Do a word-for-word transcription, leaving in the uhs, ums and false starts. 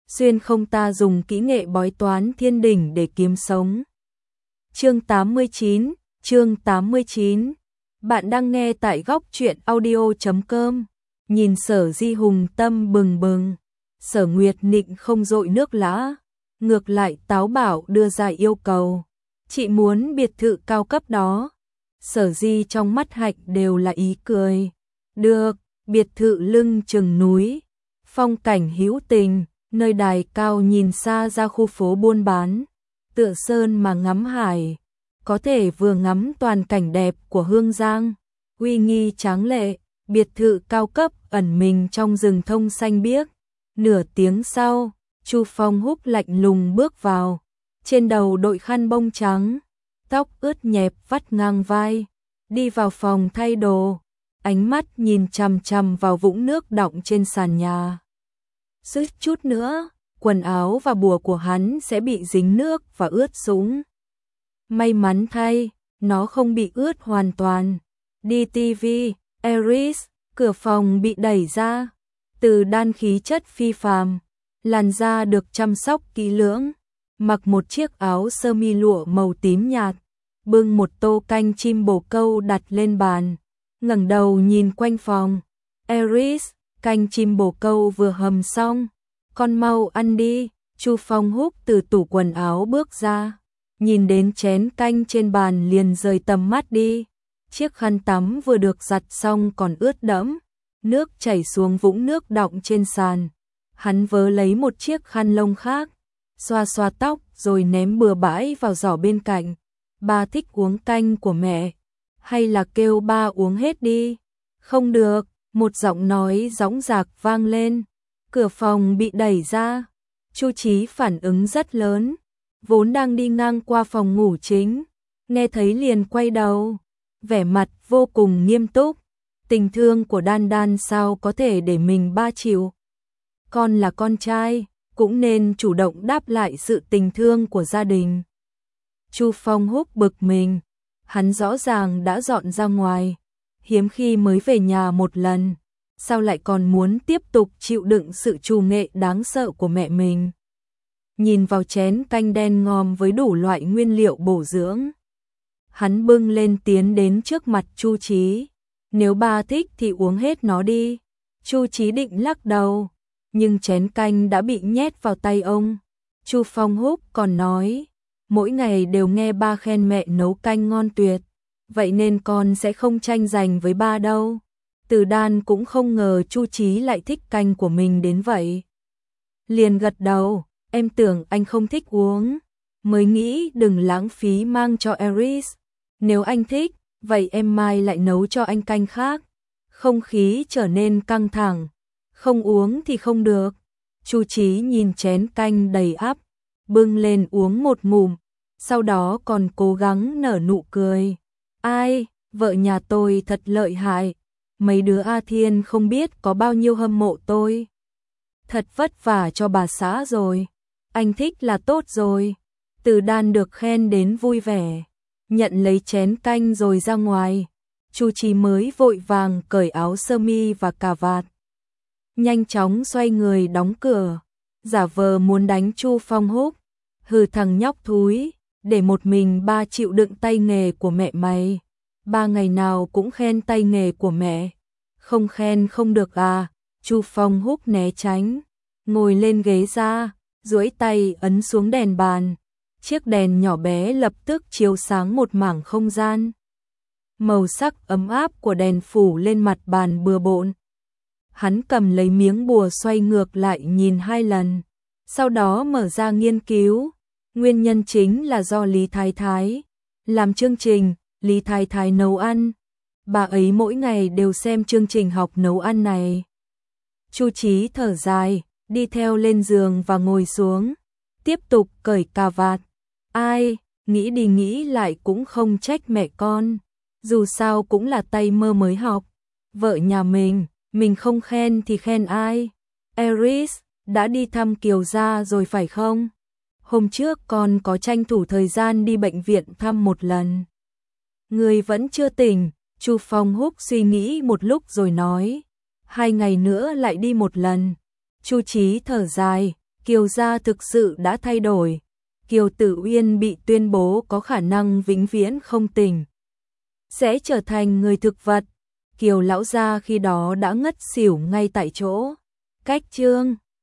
xuyên không ta dùng kỹ nghệ bói toán thiên đỉnh để kiếm sống. Chương tám mươi chín, chương tám mươi chín. Bạn đang nghe tại góc truyện audio chấm com. Nhìn Sở Di Hùng tâm bừng bừng, Sở Nguyệt Nịnh không dội nước lã, ngược lại táo bảo đưa ra yêu cầu. Chị muốn biệt thự cao cấp đó. Sở Di trong mắt Hạnh đều là ý cười. Được, biệt thự lưng chừng núi, phong cảnh hữu tình, nơi đài cao nhìn xa ra khu phố buôn bán, tựa sơn mà ngắm hải, có thể vừa ngắm toàn cảnh đẹp của Hương Giang, uy nghi tráng lệ, biệt thự cao cấp ẩn mình trong rừng thông xanh biếc. Nửa tiếng sau, Chu Phong Húc lạnh lùng bước vào, trên đầu đội khăn bông trắng, tóc ướt nhẹp vắt ngang vai, đi vào phòng thay đồ, ánh mắt nhìn chằm chằm vào vũng nước đọng trên sàn nhà. Suýt chút nữa, quần áo và bùa của hắn sẽ bị dính nước và ướt sũng. May mắn thay, nó không bị ướt hoàn toàn. Đi ti vi, Eris, cửa phòng bị đẩy ra. Từ Đan khí chất phi phàm, làn da được chăm sóc kỹ lưỡng, mặc một chiếc áo sơ mi lụa màu tím nhạt, bưng một tô canh chim bồ câu đặt lên bàn, ngẩng đầu nhìn quanh phòng. Eris, canh chim bồ câu vừa hầm xong, con mau ăn đi. Chu Phong Húc từ tủ quần áo bước ra, nhìn đến chén canh trên bàn liền rời tầm mắt đi. Chiếc khăn tắm vừa được giặt xong còn ướt đẫm, nước chảy xuống vũng nước đọng trên sàn. Hắn vớ lấy một chiếc khăn lông khác, xoa xoa tóc rồi ném bừa bãi vào giỏ bên cạnh. Ba thích uống canh của mẹ, hay là kêu ba uống hết đi? Không được, một giọng nói dõng dạc vang lên. Cửa phòng bị đẩy ra. Chu Chí phản ứng rất lớn, vốn đang đi ngang qua phòng ngủ chính, nghe thấy liền quay đầu, vẻ mặt vô cùng nghiêm túc. Tình thương của Đan Đan sao có thể để mình ba chịu? Con là con trai, cũng nên chủ động đáp lại sự tình thương của gia đình. Chu Phong Húc bực mình, hắn rõ ràng đã dọn ra ngoài, hiếm khi mới về nhà một lần, sao lại còn muốn tiếp tục chịu đựng sự trù nghệ đáng sợ của mẹ mình. Nhìn vào chén canh đen ngòm với đủ loại nguyên liệu bổ dưỡng, hắn bưng lên tiến đến trước mặt Chu Chí. Nếu ba thích thì uống hết nó đi. Chu Chí định lắc đầu, nhưng chén canh đã bị nhét vào tay ông. Chu Phong Húc còn nói, mỗi ngày đều nghe ba khen mẹ nấu canh ngon tuyệt, vậy nên con sẽ không tranh giành với ba đâu. Từ Đan cũng không ngờ Chu Chí lại thích canh của mình đến vậy, liền gật đầu. Em tưởng anh không thích uống, mới nghĩ đừng lãng phí mang cho Eris. Nếu anh thích, vậy em mai lại nấu cho anh canh khác. Không khí trở nên căng thẳng, không uống thì không được. Chu Chí nhìn chén canh đầy ắp, bưng lên uống một ngụm, sau đó còn cố gắng nở nụ cười. Ai, vợ nhà tôi thật lợi hại, mấy đứa A Thiên không biết có bao nhiêu hâm mộ tôi. Thật vất vả cho bà xã rồi, anh thích là tốt rồi. Từ Đan được khen đến vui vẻ, nhận lấy chén canh rồi ra ngoài. Chu Chí mới vội vàng cởi áo sơ mi và cà vạt, nhanh chóng xoay người đóng cửa, giả vờ muốn đánh Chu Phong Húc. Hừ, thằng nhóc thúi, để một mình ba chịu đựng tay nghề của mẹ mày. Ba ngày nào cũng khen tay nghề của mẹ, không khen không được à? Chu Phong Húc né tránh, ngồi lên ghế ra, duỗi tay ấn xuống đèn bàn. Chiếc đèn nhỏ bé lập tức chiếu sáng một mảng không gian. Màu sắc ấm áp của đèn phủ lên mặt bàn bừa bộn. Hắn cầm lấy miếng bùa xoay ngược lại nhìn hai lần, sau đó mở ra nghiên cứu. Nguyên nhân chính là do Lý Thái Thái làm chương trình Lý Thái Thái nấu ăn. Bà ấy mỗi ngày đều xem chương trình học nấu ăn này. Chu Chí thở dài, đi theo lên giường và ngồi xuống, tiếp tục cởi cà vạt. Ai, nghĩ đi nghĩ lại cũng không trách mẹ con, dù sao cũng là tay mơ mới học. Vợ nhà mình, mình không khen thì khen ai? Eris, đã đi thăm Kiều gia rồi phải không? Hôm trước con có tranh thủ thời gian đi bệnh viện thăm một lần. Người vẫn chưa tỉnh. Chu Phong Húc suy nghĩ một lúc rồi nói, hai ngày nữa lại đi một lần. Chu Chí thở dài, Kiều gia thực sự đã thay đổi. Kiều Tử Uyên bị tuyên bố có khả năng vĩnh viễn không tỉnh, sẽ trở thành người thực vật. Kiều lão gia khi đó đã ngất xỉu ngay tại chỗ. Cách chương